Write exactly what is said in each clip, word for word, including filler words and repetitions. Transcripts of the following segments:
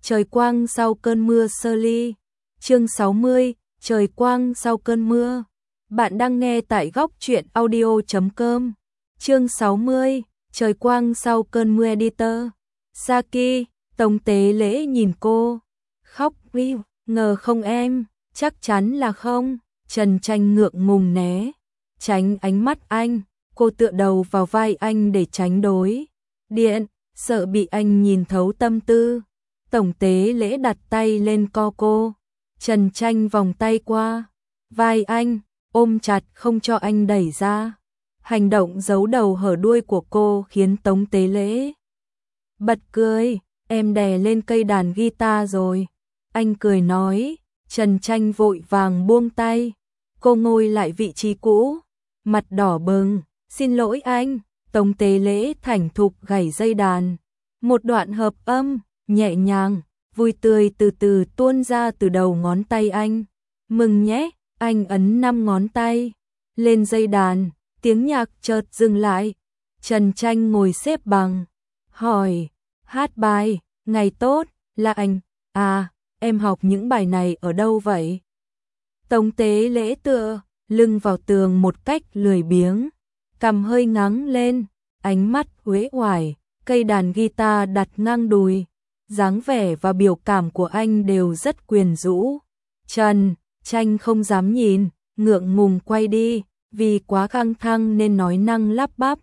trời quang sau cơn mưa sơ ly. Chương sáu mươi, trời quang sau cơn mưa. Bạn đang nghe tại góc truyện audio chấm com. Chương sáu mươi, trời quang sau cơn mưa editor. Saki, Tống Tế Lễ nhìn cô. Khóc đi, ngờ không em, chắc chắn là không. Trần Tranh ngượng ngùng né, tránh ánh mắt anh. Cô tựa đầu vào vai anh để tránh đối điện, sợ bị anh nhìn thấu tâm tư. Tổng Tế Lễ đặt tay lên co cô. Trần Tranh vòng tay qua vai anh, ôm chặt không cho anh đẩy ra. Hành động giấu đầu hở đuôi của cô khiến Tống Tế Lễ bật cười. Em đè lên cây đàn guitar rồi. Anh cười nói. Trần Tranh vội vàng buông tay. Cô ngồi lại vị trí cũ, mặt đỏ bừng. Xin lỗi anh. Tống Tế Lễ thảnh thục gảy dây đàn. Một đoạn hợp âm nhẹ nhàng, vui tươi từ từ tuôn ra từ đầu ngón tay anh. Mừng nhé. Anh ấn năm ngón tay lên dây đàn, tiếng nhạc chợt dừng lại. Trần Tranh ngồi xếp bằng, hỏi, hát bài, ngày tốt, là anh, à, em học những bài này ở đâu vậy? Tống Tế Lễ tựa lưng vào tường một cách lười biếng, cằm hơi ngáng lên, ánh mắt uể oải, cây đàn guitar đặt ngang đùi, dáng vẻ và biểu cảm của anh đều rất quyến rũ. Trần Tranh không dám nhìn, ngượng ngùng quay đi, vì quá căng thẳng nên nói năng lắp bắp,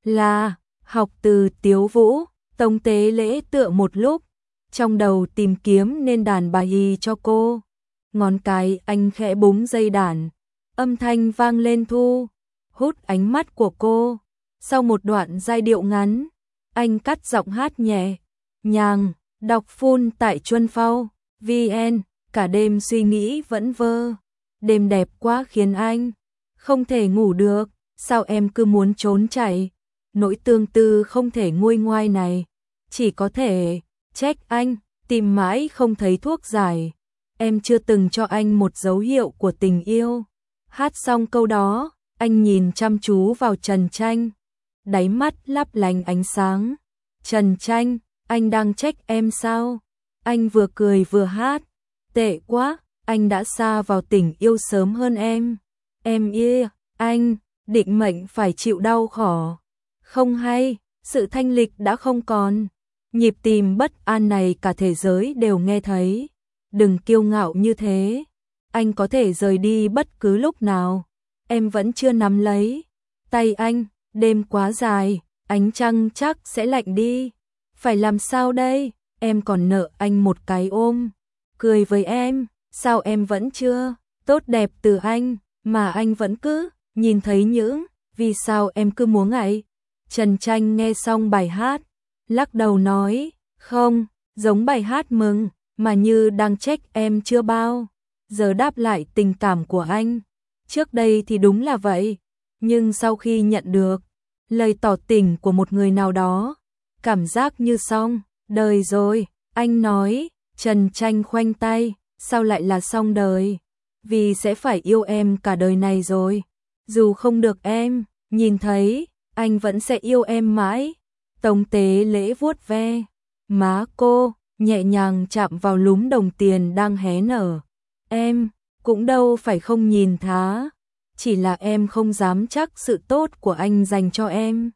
là học từ Tiếu Vũ. Tống Tế Lễ tựa một lúc, trong đầu tìm kiếm nên đàn bài cho cô. Ngón cái anh khẽ búng dây đàn, âm thanh vang lên thu hút ánh mắt của cô. Sau một đoạn giai điệu ngắn, anh cắt giọng hát nhẹ nhàng, đọc full tại Chuân Phao vn. Cả đêm suy nghĩ vẫn vơ, đêm đẹp quá khiến anh không thể ngủ được. Sao em cứ muốn trốn chạy? Nỗi tương tư không thể nguôi ngoai này, chỉ có thể trách anh, tìm mãi không thấy thuốc giải. Em chưa từng cho anh một dấu hiệu của tình yêu. Hát xong câu đó, anh nhìn chăm chú vào Trần Tranh, đáy mắt lấp lánh ánh sáng. Trần Tranh, anh đang trách em sao? Anh vừa cười vừa hát. Tệ quá, anh đã xa vào tình yêu sớm hơn em. Em yêu anh, định mệnh phải chịu đau khổ. Không hay, sự thanh lịch đã không còn. Nhịp tim bất an này cả thế giới đều nghe thấy. Đừng kiêu ngạo như thế. Anh có thể rời đi bất cứ lúc nào. Em vẫn chưa nắm lấy tay anh. Đêm quá dài, ánh trăng chắc sẽ lạnh đi. Phải làm sao đây? Em còn nợ anh một cái ôm. Cười với em, sao em vẫn chưa tốt đẹp từ anh, mà anh vẫn cứ nhìn thấy những, vì sao em cứ muốn ngại? Trần Tranh nghe xong bài hát, lắc đầu nói, không, giống bài hát mừng, mà như đang trách em chưa bao giờ đáp lại tình cảm của anh. Trước đây thì đúng là vậy, nhưng sau khi nhận được lời tỏ tình của một người nào đó, cảm giác như xong đời rồi. Anh nói. Trần Tranh khoanh tay, sao lại là xong đời? Vì sẽ phải yêu em cả đời này rồi. Dù không được em nhìn thấy, anh vẫn sẽ yêu em mãi. Tống Tế Lễ vuốt ve má cô, nhẹ nhàng chạm vào lúm đồng tiền đang hé nở. Em cũng đâu phải không nhìn thá, chỉ là em không dám chắc sự tốt của anh dành cho em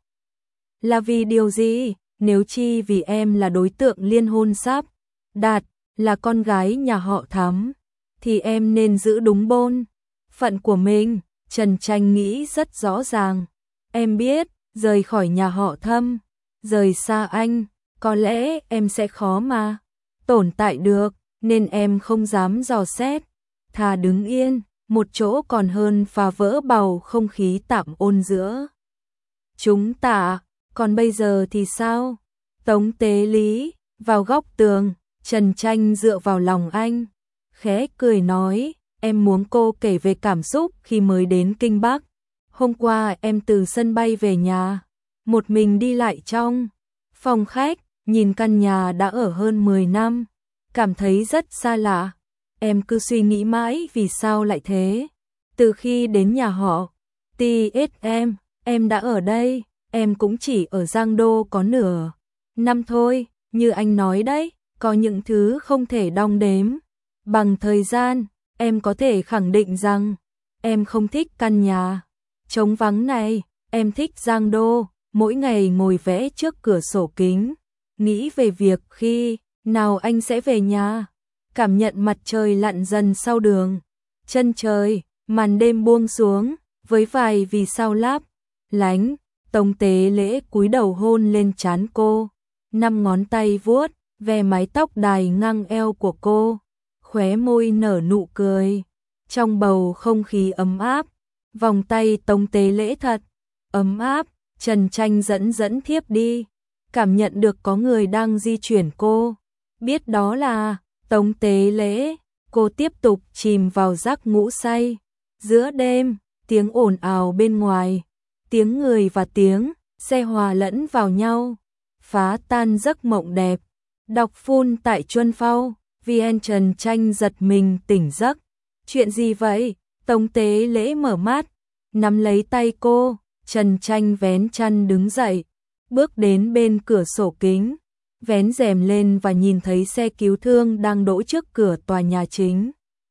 là vì điều gì. Nếu chi vì em là đối tượng liên hôn sắp đạt, là con gái nhà họ Thắm, thì em nên giữ đúng bổn phận của mình. Trần Tranh nghĩ rất rõ ràng. Em biết, rời khỏi nhà họ Thâm, rời xa anh, có lẽ em sẽ khó mà tồn tại được, nên em không dám dò xét. Thà đứng yên một chỗ còn hơn phá vỡ bầu không khí tạm ôn giữa chúng ta. Còn bây giờ thì sao? Tống Tế Lý vào góc tường. Trần Tranh dựa vào lòng anh, khẽ cười nói, em muốn cô kể về cảm xúc khi mới đến Kinh Bắc. Hôm qua em từ sân bay về nhà, một mình đi lại trong phòng khách, nhìn căn nhà đã ở hơn mười năm, cảm thấy rất xa lạ. Em cứ suy nghĩ mãi vì sao lại thế. Từ khi đến nhà họ tê ét em, em đã ở đây, em cũng chỉ ở Giang Đô có nửa năm thôi, như anh nói đấy. có những thứ không thể đong đếm bằng thời gian. Em có thể khẳng định rằng em không thích căn nhà trống vắng này, em thích Giang Đô, mỗi ngày ngồi vẽ trước cửa sổ kính, nghĩ về việc khi nào anh sẽ về nhà, cảm nhận mặt trời lặn dần sau đường chân trời, màn đêm buông xuống với vài vì sao lấp lánh. Tống Tế Lễ cúi đầu hôn lên trán cô, năm ngón tay vuốt ve mái tóc đài ngang eo của cô, khóe môi nở nụ cười. Trong bầu không khí ấm áp, vòng tay Tống Tế Lễ thật ấm áp. Trần Tranh dẫn dẫn thiếp đi, cảm nhận được có người đang di chuyển cô, biết đó là Tống Tế Lễ. Cô tiếp tục chìm vào giấc ngủ say. Giữa đêm, tiếng ồn ào bên ngoài, tiếng người và tiếng xe hòa lẫn vào nhau, phá tan giấc mộng đẹp. Đọc phun tại Chuân Phao vê en. Trần Tranh giật mình tỉnh giấc. Chuyện gì vậy? Tống Tế Lễ mở mắt, nắm lấy tay cô. Trần Tranh vén chăn đứng dậy, bước đến bên cửa sổ kính, vén rèm lên và nhìn thấy xe cứu thương đang đỗ trước cửa tòa nhà chính.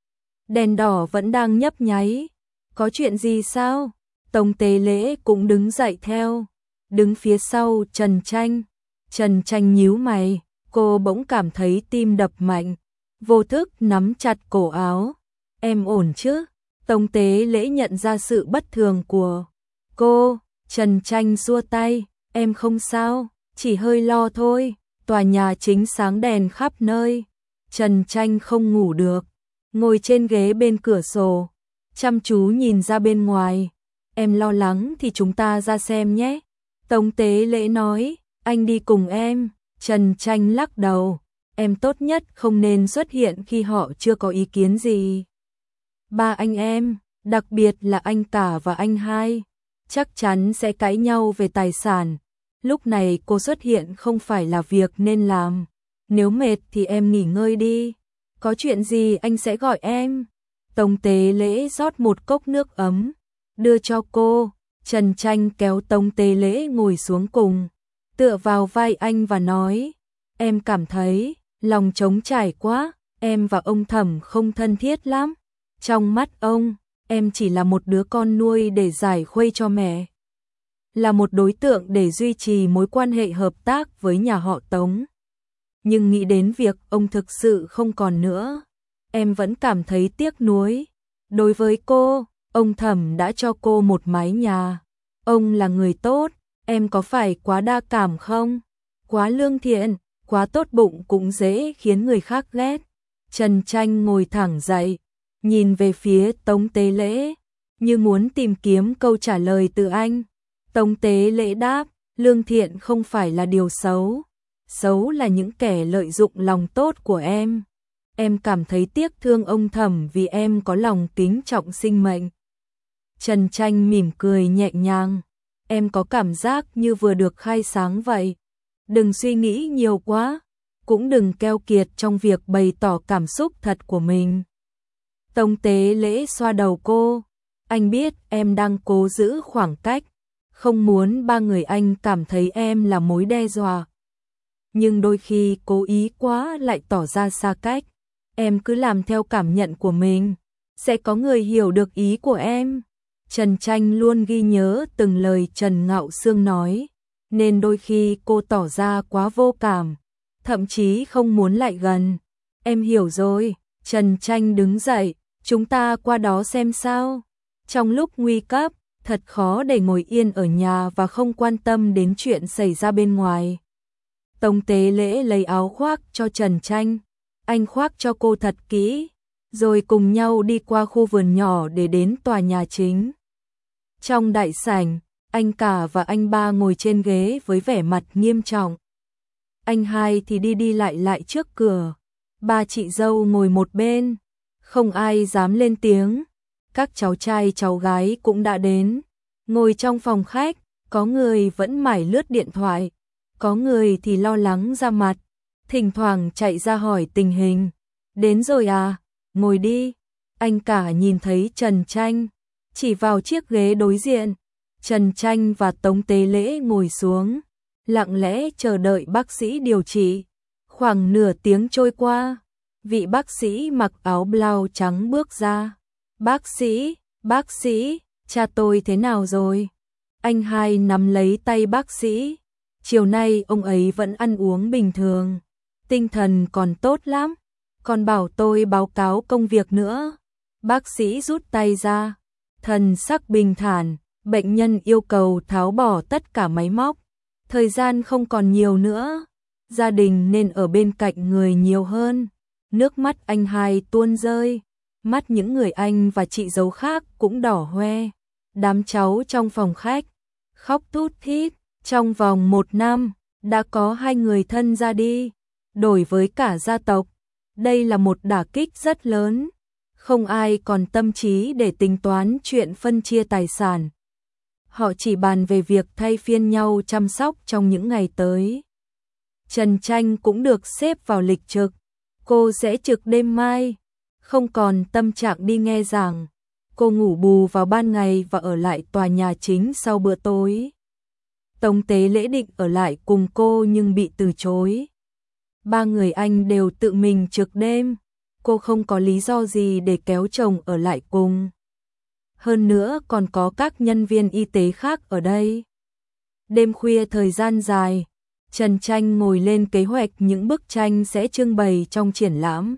Đèn đỏ vẫn đang nhấp nháy. Có chuyện gì sao? Tống Tế Lễ cũng đứng dậy theo, đứng phía sau Trần Tranh. Trần Tranh nhíu mày, cô bỗng cảm thấy tim đập mạnh, vô thức nắm chặt cổ áo. Em ổn chứ? Tống Tế Lễ nhận ra sự bất thường của cô. Trần Tranh xua tay, em không sao, chỉ hơi lo thôi. Tòa nhà chính sáng đèn khắp nơi. Trần Tranh không ngủ được, ngồi trên ghế bên cửa sổ, chăm chú nhìn ra bên ngoài. Em lo lắng thì chúng ta ra xem nhé. Tống Tế Lễ nói, anh đi cùng em. Trần Tranh lắc đầu, em tốt nhất không nên xuất hiện khi họ chưa có ý kiến gì. Ba anh em, đặc biệt là anh cả và anh hai, chắc chắn sẽ cãi nhau về tài sản. Lúc này cô xuất hiện không phải là việc nên làm. Nếu mệt thì em nghỉ ngơi đi. Có chuyện gì anh sẽ gọi em. Tống Tế Lễ rót một cốc nước ấm, đưa cho cô. Trần Tranh kéo Tống Tế Lễ ngồi xuống cùng, tựa vào vai anh và nói, em cảm thấy lòng trống trải quá, em và ông Thẩm không thân thiết lắm. Trong mắt ông, em chỉ là một đứa con nuôi để giải khuây cho mẹ, là một đối tượng để duy trì mối quan hệ hợp tác với nhà họ Tống. Nhưng nghĩ đến việc ông thực sự không còn nữa, em vẫn cảm thấy tiếc nuối. Đối với cô, ông Thẩm đã cho cô một mái nhà. Ông là người tốt, em có phải quá đa cảm không? Quá lương thiện, quá tốt bụng cũng dễ khiến người khác ghét. Trần Tranh ngồi thẳng dậy, nhìn về phía Tống Tế Lễ, như muốn tìm kiếm câu trả lời từ anh. Tống Tế Lễ đáp, lương thiện không phải là điều xấu. Xấu là những kẻ lợi dụng lòng tốt của em. Em cảm thấy tiếc thương ông Thẩm vì em có lòng kính trọng sinh mệnh. Trần Tranh mỉm cười nhẹ nhàng, em có cảm giác như vừa được khai sáng vậy. Đừng suy nghĩ nhiều quá, cũng đừng keo kiệt trong việc bày tỏ cảm xúc thật của mình. Tống Tế Lễ xoa đầu cô, anh biết em đang cố giữ khoảng cách, không muốn ba người anh cảm thấy em là mối đe dọa. Nhưng đôi khi cố ý quá lại tỏ ra xa cách. Em cứ làm theo cảm nhận của mình, sẽ có người hiểu được ý của em. Trần Tranh luôn ghi nhớ từng lời Trần Ngạo Sương nói, nên đôi khi cô tỏ ra quá vô cảm, thậm chí không muốn lại gần. Em hiểu rồi. Trần Tranh đứng dậy, chúng ta qua đó xem sao. Trong lúc nguy cấp, thật khó để ngồi yên ở nhà và không quan tâm đến chuyện xảy ra bên ngoài. Tống Tế Lễ lấy áo khoác cho Trần Tranh, anh khoác cho cô thật kỹ, rồi cùng nhau đi qua khu vườn nhỏ để đến tòa nhà chính. Trong đại sảnh, anh cả và anh ba ngồi trên ghế với vẻ mặt nghiêm trọng. Anh hai thì đi đi lại lại trước cửa, ba chị dâu ngồi một bên, không ai dám lên tiếng. Các cháu trai cháu gái cũng đã đến, ngồi trong phòng khách, có người vẫn mải lướt điện thoại, có người thì lo lắng ra mặt, thỉnh thoảng chạy ra hỏi tình hình. Đến rồi à, ngồi đi. Anh cả nhìn thấy Trần Tranh, chỉ vào chiếc ghế đối diện. Trần Tranh và Tống Tế Lễ ngồi xuống, lặng lẽ chờ đợi bác sĩ điều trị. Khoảng nửa tiếng trôi qua, vị bác sĩ mặc áo blau trắng bước ra. Bác sĩ, bác sĩ, cha tôi thế nào rồi? Anh hai nắm lấy tay bác sĩ. Chiều nay ông ấy vẫn ăn uống bình thường. Tinh thần còn tốt lắm. Còn bảo tôi báo cáo công việc nữa. Bác sĩ rút tay ra. Thần sắc bình thản. Bệnh nhân yêu cầu tháo bỏ tất cả máy móc. Thời gian không còn nhiều nữa. Gia đình nên ở bên cạnh người nhiều hơn. Nước mắt anh hai tuôn rơi. Mắt những người anh và chị dâu khác cũng đỏ hoe. Đám cháu trong phòng khách khóc thút thít. Trong vòng một năm đã có hai người thân ra đi. Đổi với cả gia tộc, đây là một đả kích rất lớn. Không ai còn tâm trí để tính toán chuyện phân chia tài sản. Họ chỉ bàn về việc thay phiên nhau chăm sóc trong những ngày tới. Trần Tranh cũng được xếp vào lịch trực. Cô sẽ trực đêm mai, không còn tâm trạng đi nghe giảng. Cô ngủ bù vào ban ngày và ở lại tòa nhà chính sau bữa tối. Tống Tế Lễ định ở lại cùng cô nhưng bị từ chối. Ba người anh đều tự mình trực đêm. Cô không có lý do gì để kéo chồng ở lại cùng. Hơn nữa còn có các nhân viên y tế khác ở đây. Đêm khuya thời gian dài, Trần Tranh ngồi lên kế hoạch những bức tranh sẽ trưng bày trong triển lãm.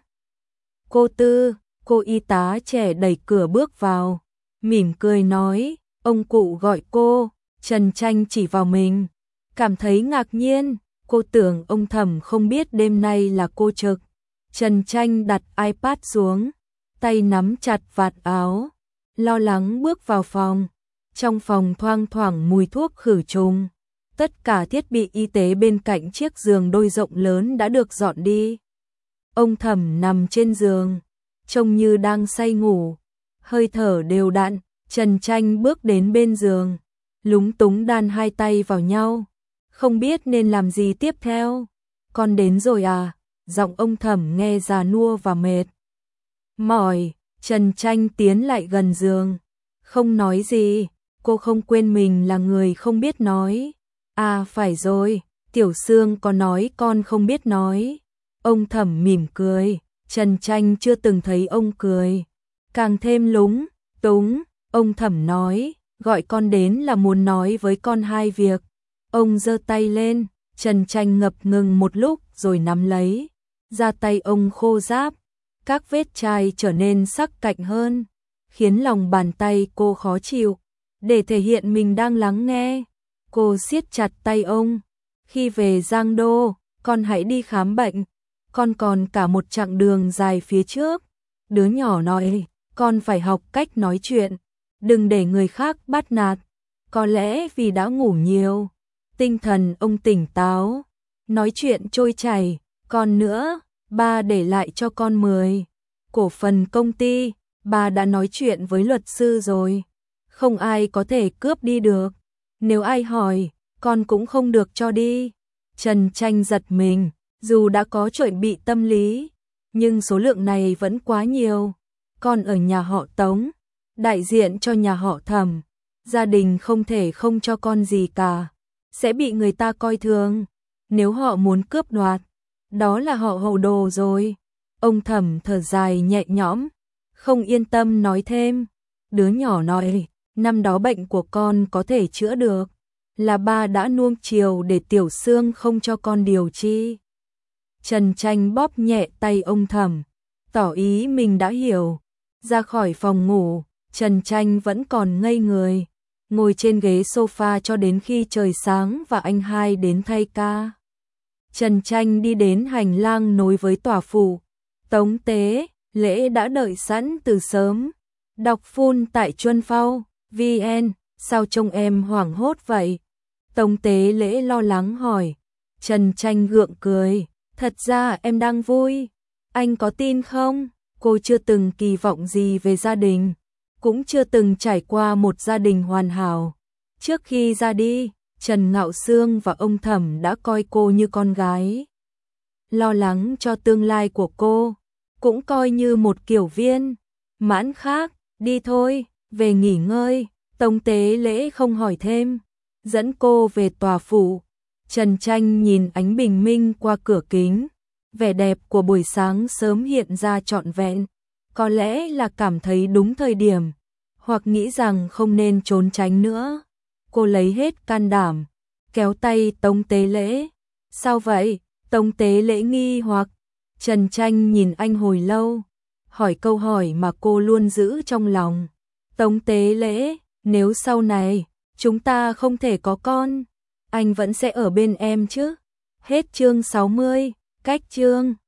Cô Tư, cô y tá trẻ đẩy cửa bước vào, mỉm cười nói, ông cụ gọi cô. Trần Tranh chỉ vào mình, cảm thấy ngạc nhiên, cô tưởng ông Thẩm không biết đêm nay là cô trực. Trần Tranh đặt iPad xuống, tay nắm chặt vạt áo, lo lắng bước vào phòng. Trong phòng thoang thoảng mùi thuốc khử trùng, tất cả thiết bị y tế bên cạnh chiếc giường đôi rộng lớn đã được dọn đi. Ông Thẩm nằm trên giường, trông như đang say ngủ, hơi thở đều đặn. Trần Tranh bước đến bên giường, lúng túng đan hai tay vào nhau, không biết nên làm gì tiếp theo. Con đến rồi à? Giọng ông Thẩm nghe già nua và mệt mỏi. Trần Tranh tiến lại gần giường, không nói gì. Cô không quên mình là người không biết nói. À phải rồi, Tiểu Sương có nói con không biết nói. Ông Thẩm mỉm cười. Trần Tranh chưa từng thấy ông cười, càng thêm lúng túng. Ông Thẩm nói, gọi con đến là muốn nói với con hai việc. Ông giơ tay lên, Trần Tranh ngập ngừng một lúc rồi nắm lấy. Da tay ông khô ráp, các vết chai trở nên sắc cạnh hơn, khiến lòng bàn tay cô khó chịu. Để thể hiện mình đang lắng nghe, cô siết chặt tay ông. Khi về Giang Đô, con hãy đi khám bệnh. Con còn cả một chặng đường dài phía trước. Đứa nhỏ nói, con phải học cách nói chuyện, đừng để người khác bắt nạt. Có lẽ vì đã ngủ nhiều, tinh thần ông tỉnh táo, nói chuyện trôi chảy. Còn nữa, ba để lại cho con mười cổ phần công ty, ba đã nói chuyện với luật sư rồi, không ai có thể cướp đi được. Nếu ai hỏi, con cũng không được cho đi. Trần Tranh giật mình, dù đã có chuẩn bị tâm lý, nhưng số lượng này vẫn quá nhiều. Con ở nhà họ Tống, đại diện cho nhà họ Thẩm, gia đình không thể không cho con gì cả, sẽ bị người ta coi thường. Nếu họ muốn cướp đoạt, đó là họ hồ đồ rồi. Ông Thẩm thở dài nhẹ nhõm, không yên tâm nói thêm. Đứa nhỏ nói, năm đó bệnh của con có thể chữa được, là ba đã nuông chiều để Tiểu Sương không cho con điều trị. Trần Tranh bóp nhẹ tay ông Thẩm, tỏ ý mình đã hiểu. Ra khỏi phòng ngủ, Trần Tranh vẫn còn ngây người, ngồi trên ghế sofa cho đến khi trời sáng và anh hai đến thay ca. Trần Tranh đi đến hành lang nối với tòa phủ. Tống Tế Lễ đã đợi sẵn từ sớm. Đọc phun tại Chuân Phao vê en, sao trông em hoảng hốt vậy? Tống Tế Lễ lo lắng hỏi. Trần Tranh gượng cười, thật ra em đang vui. Anh có tin không? Cô chưa từng kỳ vọng gì về gia đình, cũng chưa từng trải qua một gia đình hoàn hảo. Trước khi ra đi, Trần Ngạo Sương và ông Thẩm đã coi cô như con gái, lo lắng cho tương lai của cô, cũng coi như một kiểu viên mãn khác. Đi thôi, về nghỉ ngơi. Tống Tế Lễ không hỏi thêm, dẫn cô về tòa phủ. Trần Tranh nhìn ánh bình minh qua cửa kính, vẻ đẹp của buổi sáng sớm hiện ra trọn vẹn, có lẽ là cảm thấy đúng thời điểm, hoặc nghĩ rằng không nên trốn tránh nữa. Cô lấy hết can đảm, kéo tay Tống Tế Lễ. Sao vậy? Tống Tế Lễ nghi hoặc. Trần Tranh nhìn anh hồi lâu, hỏi câu hỏi mà cô luôn giữ trong lòng. Tống Tế Lễ, nếu sau này chúng ta không thể có con, anh vẫn sẽ ở bên em chứ? Hết chương sáu mươi, cách chương